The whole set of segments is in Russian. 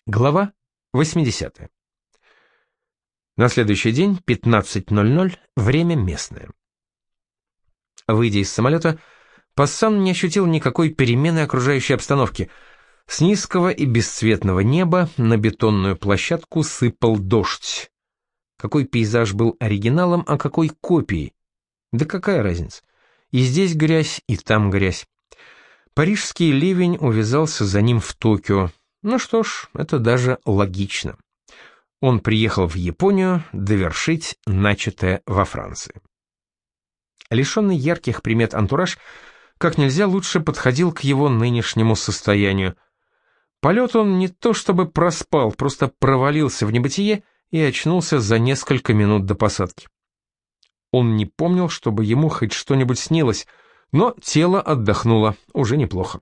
Глава 80. На следующий день, 15:00, время местное. Выйдя из самолета, Пассан не ощутил никакой перемены окружающей обстановки. С низкого и бесцветного неба на бетонную площадку сыпал дождь. Какой пейзаж был оригиналом, а какой копией? Да какая разница? И здесь грязь, и там грязь. Парижский ливень увязался за ним в Токио. Ну что ж, это даже логично. Он приехал в Японию довершить начатое во Франции. Лишенный ярких примет антураж как нельзя лучше подходил к его нынешнему состоянию. Полет он не то чтобы проспал, просто провалился в небытие и очнулся за несколько минут до посадки. Он не помнил, чтобы ему хоть что-нибудь снилось, но тело отдохнуло, уже неплохо.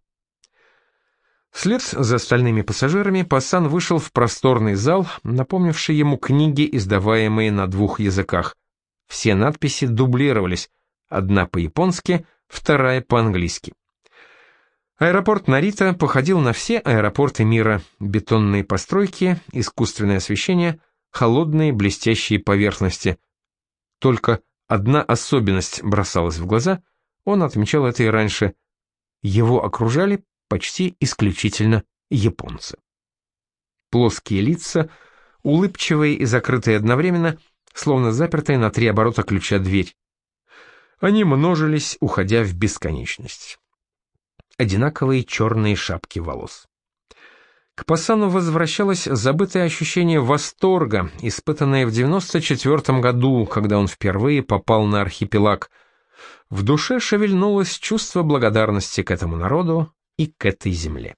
Вслед за остальными пассажирами Пассан вышел в просторный зал, напомнивший ему книги, издаваемые на двух языках. Все надписи дублировались, одна по-японски, вторая по-английски. Аэропорт Нарита походил на все аэропорты мира: бетонные постройки, искусственное освещение, холодные блестящие поверхности. Только одна особенность бросалась в глаза, он отмечал это и раньше: его окружали почти исключительно японцы. Плоские лица, улыбчивые и закрытые одновременно, словно запертые на 3 оборота ключа дверь. Они множились, уходя в бесконечность. Одинаковые черные шапки волос. К Пассану возвращалось забытое ощущение восторга, испытанное в 94 году, когда он впервые попал на архипелаг. В душе шевельнулось чувство благодарности к этому народу и к этой земле.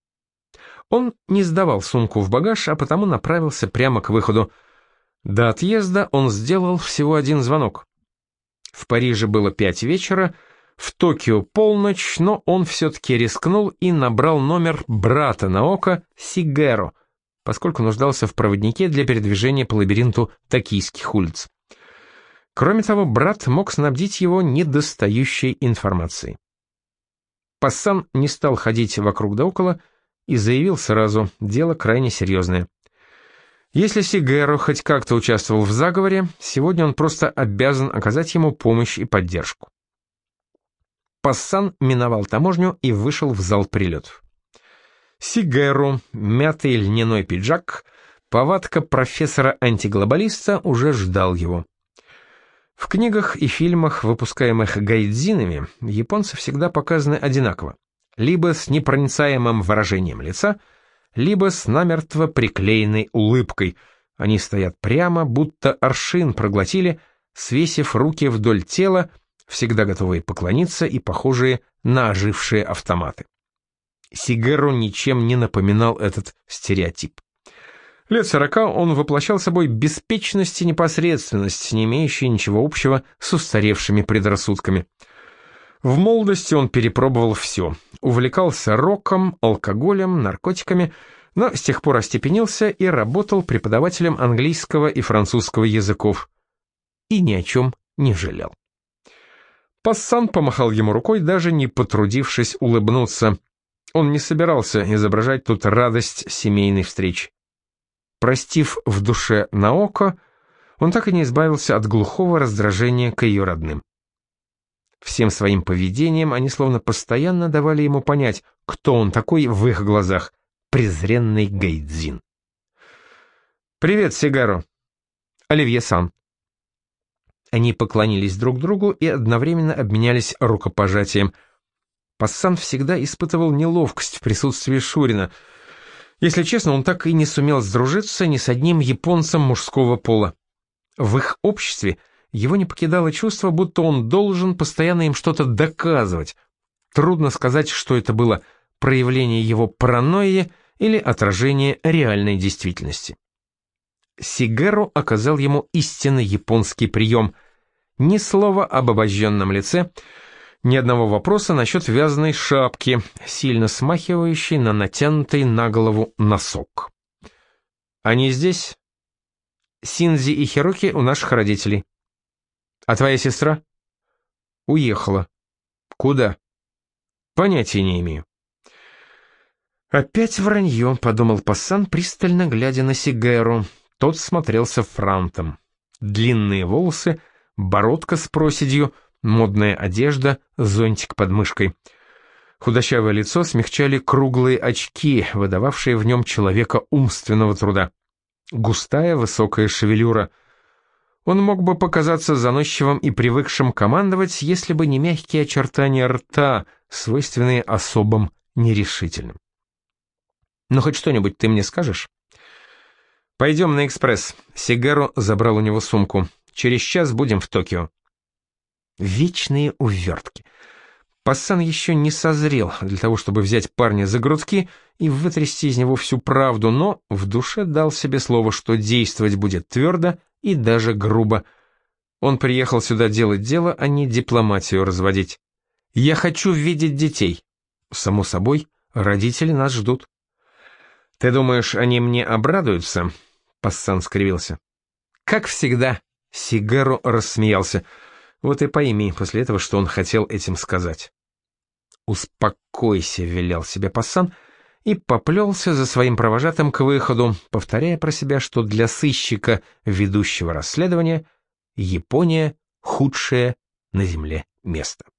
Он не сдавал сумку в багаж, а потому направился прямо к выходу. До отъезда он сделал всего один звонок. В Париже было 5 вечера, в Токио полночь, но он все-таки рискнул и набрал номер брата Наока Сигеро, поскольку нуждался в проводнике для передвижения по лабиринту токийских улиц. Кроме того, брат мог снабдить его недостающей информацией. Пассан не стал ходить вокруг да около и заявил сразу: дело крайне серьезное. Если Сигеро хоть как-то участвовал в заговоре, сегодня он просто обязан оказать ему помощь и поддержку. Пассан миновал таможню и вышел в зал прилетов. Сигеро, мятый льняной пиджак, повадка профессора-антиглобалиста уже ждал его. В книгах и фильмах, выпускаемых гайдзинами, японцы всегда показаны одинаково: либо с непроницаемым выражением лица, либо с намертво приклеенной улыбкой. Они стоят прямо, будто аршин проглотили, свесив руки вдоль тела, всегда готовые поклониться и похожие на ожившие автоматы. Сигеро ничем не напоминал этот стереотип. Лет 40 он воплощал собой беспечность и непосредственность, не имеющие ничего общего с устаревшими предрассудками. В молодости он перепробовал все. Увлекался роком, алкоголем, наркотиками, но с тех пор остепенился и работал преподавателем английского и французского языков. И ни о чем не жалел. Пассан помахал ему рукой, даже не потрудившись улыбнуться. Он не собирался изображать тут радость семейной встречи. Простив в душе Наоко, он так и не избавился от глухого раздражения к ее родным. Всем своим поведением они словно постоянно давали ему понять, кто он такой в их глазах: презренный гайдзин. «Привет, Сигеро. Оливье-сан». Они поклонились друг другу и одновременно обменялись рукопожатием. Пассан всегда испытывал неловкость в присутствии Шурина. Если честно, он так и не сумел сдружиться ни с одним японцем мужского пола. В их обществе его не покидало чувство, будто он должен постоянно им что-то доказывать. Трудно сказать, что это было: проявление его паранойи или отражение реальной действительности. Сигеро оказал ему истинно японский прием. Ни слова об обожженном лице, ни одного вопроса насчет вязаной шапки, сильно смахивающей на натянутый на голову носок. «Они здесь?» «Синдзи и Хироки у наших родителей». «А твоя сестра?» «Уехала». «Куда?» «Понятия не имею». «Опять вранье», — подумал Пассан, пристально глядя на Сигеру. Тот смотрелся франтом. Длинные волосы, бородка с проседью, модная одежда, зонтик под мышкой. Худощавое лицо смягчали круглые очки, выдававшие в нем человека умственного труда. Густая высокая шевелюра. Он мог бы показаться заносчивым и привыкшим командовать, если бы не мягкие очертания рта, свойственные особым нерешительным. «Ну, хоть что-нибудь ты мне скажешь?» «Пойдем на экспресс». Сигеру забрал у него сумку. «Через час будем в Токио». Вечные увертки. Пассан еще не созрел для того, чтобы взять парня за грудки и вытрясти из него всю правду, но в душе дал себе слово, что действовать будет твердо и даже грубо. Он приехал сюда делать дело, а не дипломатию разводить. «Я хочу видеть детей». «Само собой, родители нас ждут». «Ты думаешь, они мне обрадуются?» Пассан скривился. «Как всегда», — Сигеру рассмеялся. «Вот и пойми после этого, что он хотел этим сказать». «Успокойся», — велел себе Пассан, и поплелся за своим провожатым к выходу, повторяя про себя, что для сыщика, ведущего расследования, Япония — худшее на земле место.